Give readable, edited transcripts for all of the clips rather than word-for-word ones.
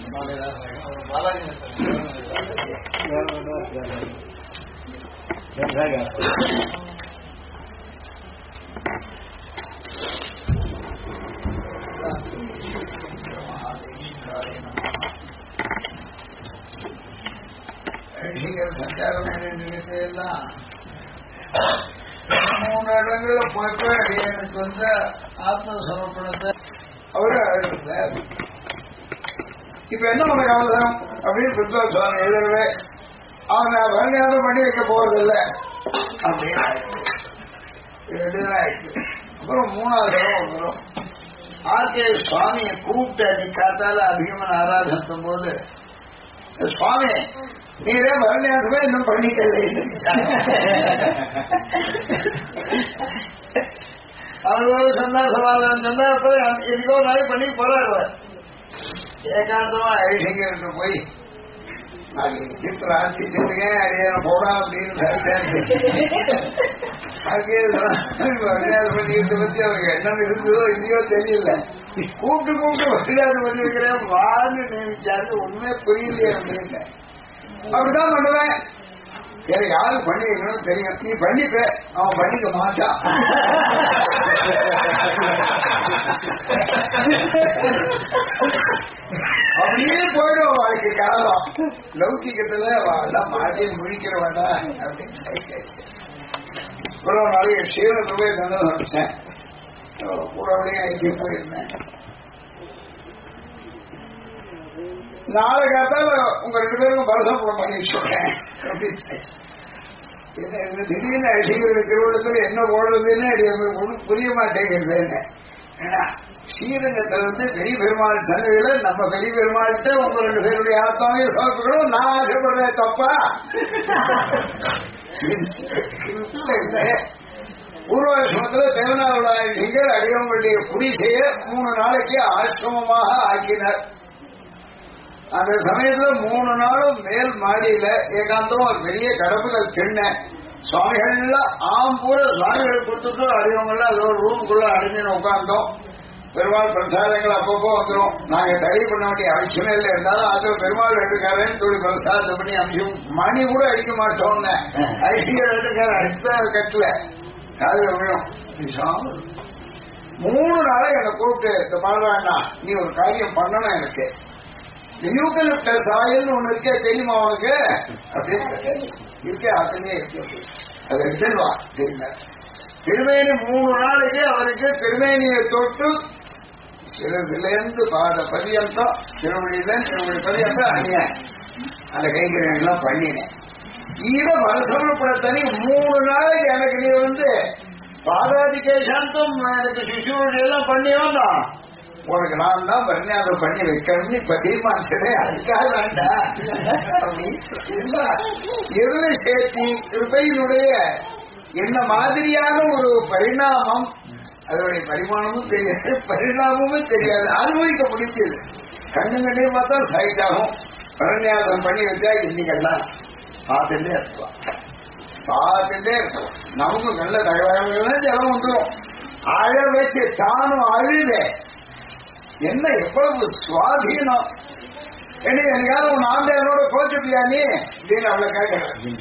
சஞ்சாரம் எல்லாம் 3 இடங்கள்ல போயிட்டு எனக்கு வந்து ஆத்ம சமர்ப்பணத்தை அவரு எழுதுறாரு. இப்ப என்ன உனக்கு அவசரம் அப்படின்னு பிரித்வா சுவாமி எழுதுறவே அவன் வருங்காலம் பண்ணி வைக்க போறதில்லை அப்படின்னு 2 தான் ஆயிடுச்சு. அப்புறம் 3வது தரம் வரும் ஆர்கே சுவாமியை கூப்பிட்டு அன்னைக்கு காத்தால அபிகமன் ஆராதனம் போது சுவாமி நீரே வருங்காலமே இன்னும் பண்ணிக்கல அவரு சொன்னா சமாதானம் சொன்னா அப்புறம் எதுக்கோ நாளை பண்ணி போறாரு. ஏகாந்தமா ஐஷங்கருக்கு போய் சித்திர ஆட்சிச்சிருக்கேன் அடியான போடா அப்படின்னு பண்ணிட்டு பத்தி அவருக்கு என்ன இருந்ததோ இல்லையோ தெரியல. கூப்பிட்டு வழியாது பண்ணிருக்கிறேன் வான்னு நியமிச்சாரு. ஒண்ணுமே புரியலையே அப்படின்னு அப்படிதான் பண்ணுவேன். எனக்கு யாரு பண்ணி வைக்கணும் தெரியும். நீ பண்ணிப்ப அவன் பண்ணிக்க மாட்டான். அப்படியே போயிடும் வாழ்க்கை காலம். லௌகிக்கத்துல எல்லாம் மாட்டி முழிக்கிற வேண்டாம் அப்படின்னு இவ்வளவு நாளைக்கு ஸ்ரீரங்கத்துல போய் தந்தது நினைச்சேன். கூடவே ஐடி போயிருந்தேன். நாளை காத்தால உங்க 2 பேருக்கும் பரதப்புறம் பண்ணி சொல்றேன் அப்படின்னு திடீர்னு அடிக்கிற திருவிழத்துல என்ன ஓடுறதுன்னு ஒன்றும் புரிய மாட்டேங்கிறது. ஏன்னா ஸ்ரீரங்கத்துல வந்து பெரிய பெருமாள் சன்னதியில நம்ம பெரிய பெருமாள்கிட்ட உங்க 2 பேருடைய ஆத்மாவையும் சமர்ப்பிக்கணும். நான் ஆசைப்படுறேன் தப்பா? பூர்வாசிரமத்துல தேவனாவுடைய அடியவங்களுடைய குடிசைய 3 நாளைக்கு ஆசிரமமாக ஆக்கினார். அந்த சமயத்துல 3 நாளும் மேல் மாடியில ஏகாந்தம் ஒரு பெரிய கடப்புகள் திண்ண சுவாமிகள்லாம் ஆம்பூர சுவாமிகள் கொடுத்துட்டு அடியவங்கள்லாம் அது ஒரு ரூமுக்குள்ள அடைஞ்சுன்னு உட்கார்ந்தோம். பெருமாள் பிரசாதங்கள் அப்பப்போ வந்துடும். நாங்க தடை பண்ண வேண்டிய அவசியமே இல்லை. இருந்தாலும் அதுல பெருமாள் எடுக்காரன்னு சொல்லி பிரசாதம் பண்ணி அம்சம் மணி கூட அடிக்க மாட்டோம்னு ஐசியர் எடுக்கார அடுத்த கட்டல காதுல விழும். 3 நாளை என்னை கூப்பிட்டு பாடுறான்னா நீ ஒரு காரியம் பண்ணணும். எனக்கு யூக்கலிப்டஸ் ஆயில் ஒண்ணு இருக்கே தெரியுமா உனக்கு அப்படின்னு இருக்கே அதுலயே இருக்கு. அதை எடுத்துவா தெரியுங்க. திருமேனி 3 நாளைக்கு அவருக்கு திருமேனியை தொட்டு சிலருந்து பாத பரியந்தம் திருவடியில திருவடி பரியந்தம் அணிய அந்த கைகரியெல்லாம் பண்ணினேன். இத மனசமப்படுத்தனி 3 நாளைக்கு எனக்கு நீ வந்து பாதாதிகேசாந்தம் எனக்கு சிசுவடி எல்லாம் பண்ணி வந்தான். உனக்கு நான் தான் பரிணாதம் பண்ணி வைக்கணும்னு இப்ப தீர்மானிச்சதே அதுக்காக வேண்டாம். எதுல சேர்த்தி கிருபையினுடைய என்ன மாதிரியான ஒரு பரிணாமம் அதனுடைய பரிமாணமும் தெரியாது பரிணாமமும் தெரியாது. அனுபவிக்க முடிச்சது. கண்ணே பார்த்தா சைட் ஆகும். பரிணாதம் பண்ணி வச்சா இன்னைக்கெல்லாம் பார்த்துட்டே இருக்கலாம். நமக்கு நல்ல தகவல்கள் ஜலம் வந்துடும். அழ வச்சு தானும் அழுத என்ன எவ்வளவு சுவாதீனம். எனக்காவது உன் ஆந்தையனோட கோச்சுப்பியா நீ அப்படின்னு அவளை கேட்கிறேன்.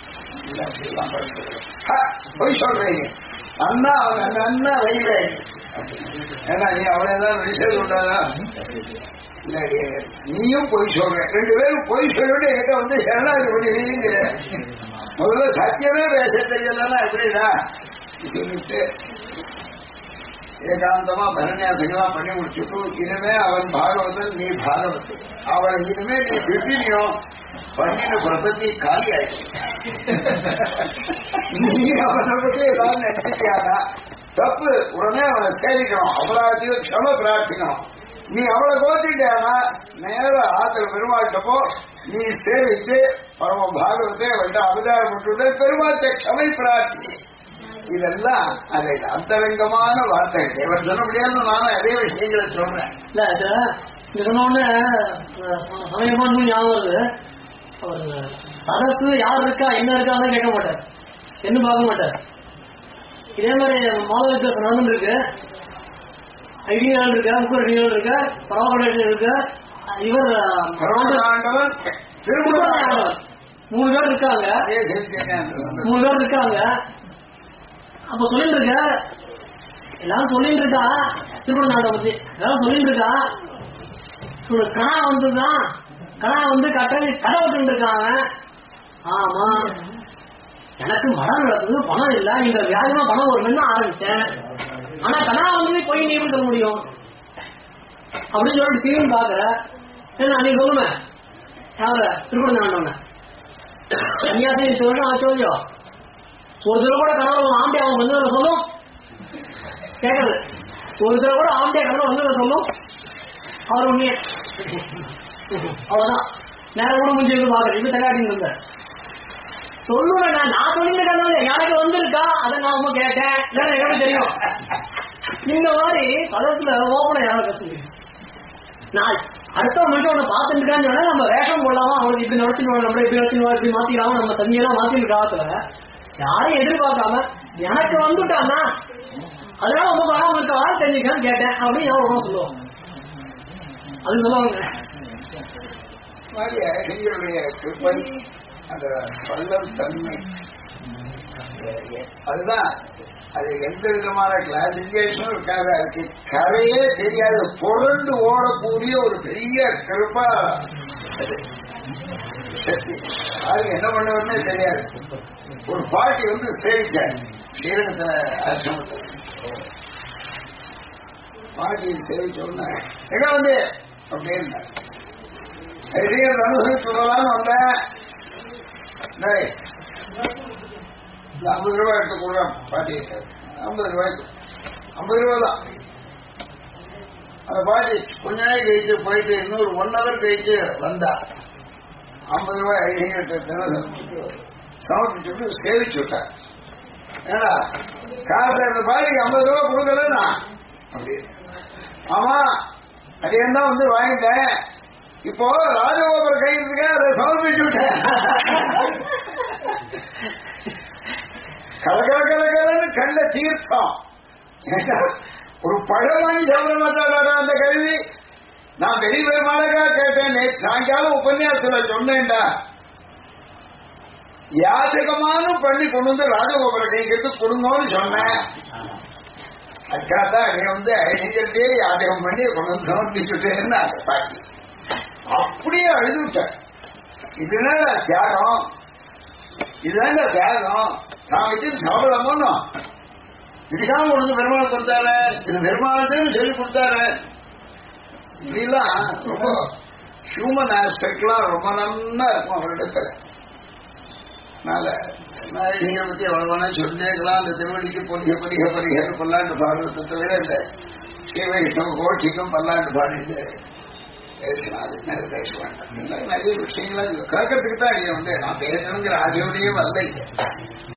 போய் சொல்றீங்க அண்ணா அவன் அண்ணா வைவே ஏன்னா நீ அவளைதான் விஷயம் சொல்றாதா? நீயும் போய் சொல்ற. 2 பேரும் போய் சொல்லிட்டு என்கிட்ட வந்து சரணாதி பண்ணுவீங்க. முதல்ல சத்தியமே பேச தெரியலன்னா எப்படிடா சொல்லிட்டு ஏகாந்தமா பரநியாசங்களா பண்ணி முடிச்சுட்டு இனிமே அவன் பாகவதன் நீ பாகவதன் அவன் இனிமே நீ விட்டினியும் பண்ணின பிரபத்தி காலி ஆயிடுச்சு. நீ அவனை பற்றி ஏதாவது நினைச்சிட்டியானா தப்பு. உடனே அவனை சேவிக்கணும். அபராதியோ க்ஷம பிரார்த்திக்கணும். நீ அவளை கோச்சிட்டானா நேர ஆத்திர பெருமாட்டப்போ நீ சேவிச்சு பரம பாகவத்தை அவள்கிட்ட அவதாரம் விட்டு பெருமாட்ட க்ஷமை பிரார்த்தி. இதெல்லாம் அதை அந்தரங்கமான வார்த்தைகள். இவர் சொன்ன முடியாது. நானும் அதே விஷயங்களை சொல்றேன். இல்ல இது சொன்னோன்னு சமயமா ஞாபகம் வருது. சரசு யார் இருக்கா என்ன இருக்கான்னு கேட்க மாட்டார். என்ன பார்க்க மாட்டார். இதே மாதிரி மாதவிக்க நடந்து இருக்கு. ஐடியால் இருக்கா முக்கூர் ஐடியால் இருக்கா பரவாயில்ல இருக்கு. இவர் ஆண்டவன் திருமண ஆண்டவர் 3 பேர் இருக்காங்க. 3 பேர் இருக்காங்க. அப்ப சொல்லிட்டு இருக்க எல்லாரும் சொல்லிட்டு இருக்கா திருமண ஆண்டவன் பத்தி எல்லாரும் சொல்லிட்டு இருக்கா. கணா வந்துதான் கணா வந்து கடை விட்டு இருக்காங்க. ஆமா எனக்கு மடம் நடக்குது, பணம் இல்ல, இந்த வியாஜமா பணம் ஒரு மணி ஆரம்பிச்சேன். ஆனா கணா வந்து போய் நீ எப்படி சொல்ல முடியும் அப்படின்னு சொல்லிட்டு தீர்வு பாக்குற. நீ சொல்லுங்க யார திருப்பணம் ஆண்டவன கன்னியாசி சொல்லிட்டு ஆச்சு இல்லையோ ஒரு தடவை கூட கணவர் ஆம்பி அவன் வந்து சொல்லும் கேட்கறது. ஒரு தடவை கூட ஆம்பியா கணவர் வந்து சொல்லும் அவர் உண்மையே அவ்வளவுதான். நேரம் கூட முடிஞ்சு பாக்குறேன். இப்ப தகாட்டின்னு இருந்த சொல்லுவேன் நான் சொல்லிட்டு எனக்கு வந்திருக்கா அதை நான் ரொம்ப கேட்டேன் எனக்கு தெரியும். இந்த மாதிரி பதத்துல ஓப்பன யாரும் சொல்லி நான் அடுத்த மனுஷன் ஒண்ணு பார்த்துட்டு இருக்கான்னு சொன்னா நம்ம வேஷம் கொள்ளாம அவனுக்கு இப்படி நடச்சு நம்ம இப்படி வச்சு இப்படி மாத்திக்கலாம் நம்ம தண்ணியெல்லாம் மாத்திட்டு காலத்துல யாரையும் எதிர்பார்க்காம எனக்கு வந்துட்டான்னா அதனால ரொம்ப பணம் இருக்கா தெரிஞ்சுக்கான்னு கேட்டேன் அப்படின்னு நான் ரொம்ப சொல்லுவோம். அது சொல்லுவாங்க அந்த பள்ளம் தன்மை அதுதான். அது எந்த விதமான கிளாசிபிகேஷனும் இருக்காது. அதுக்கு கரையே தெரியாது. புரண்டு ஓடக்கூடிய ஒரு பெரிய கிருப்பா சக்தி. அது என்ன பண்ணுவதுன்னே தெரியாது. ஒரு பாட்டி வந்து சேவிச்சார் ஸ்ரீரங்கத்துல ஆசிரமத்தில். பாட்டியை சேவிச்சோன்னா எங்க வந்து அப்படின்னு அனுசரிச்சுடலான்னு வந்தேன். 50 ரூபாய் எடுத்து கொடுறான் பாட்டி. 50 ரூபாய்க்கு 50 ரூபாய் தான். அந்த பாட்டி கொஞ்ச நேரம் கழிச்சு போயிட்டு இன்னொரு 1 hour கழிச்சு வந்தா 50 ரூபாய் சமர்ப்பிச்சுட்டு சேவிச்சு விட்டார். ஏன்னா காசு அந்த பாட்டிக்கு 50 ரூபாய் கொடுக்கலன்னா அப்படி. ஆமா அதையும் தான் வந்து வாங்கிட்டேன். இப்போ ராஜகோபுர கைதுக்கு அதை சமர்ப்பிச்சு விட்டேன். கலகலன்னு கண்ட தீர்த்தம். ஒரு பழம் வாங்கி சாப்பிட மாட்டாடா அந்த கல்வி. நான் வெளியே மாடகா கேட்டேன். நேற்று சாயங்காலம் உபன்யாசத்துல சொன்னேன்டா யாசகமான பண்ணி கொண்டு வந்து ராஜகோபுர கைக்கு கொடுங்கன்னு சொன்னேன். அதுக்காகத்தான் நீ வந்து ஐநீச்சே யாசகம் பண்ணி கொண்டு வந்து சமர்ப்பிச்சுட்டேன்னு பாட்டி அப்படியே அழுதுவிட்டேன். இதுதான் தியாகம், இதுதாங்க தியாகம். நான் வச்சு சாப்பிடலாமோ இதுக்காக ஒன்று பெருமாள் கொடுத்தாரு, இது பெருமாள்னு சொல்லி கொடுத்தாரு. இப்படிலாம் ரொம்ப ஹியூமன் ஆஸ்பெக்ட்லாம் ரொம்ப நல்லா இருக்கும் அவரிடத்துல. அதனால நீங்க பத்தி எவ்வளவு வேணா சொல்லிக்கலாம். அந்த திருவடிக்கு பொடிய பொடிய பொடிய பல்லாண்டு பாடுறதை தவிர இந்த ஸ்ரீவைஷ்ணவ கோட்சிக்கும் பல்லாண்டு பாடிட்டு பேச வேண்டாம். நிறைய விஷயங்கள் கேட்கறதுக்கு தான் நீங்க வந்து நான் பேசணுங்கிற ஆசையோடையே வரல.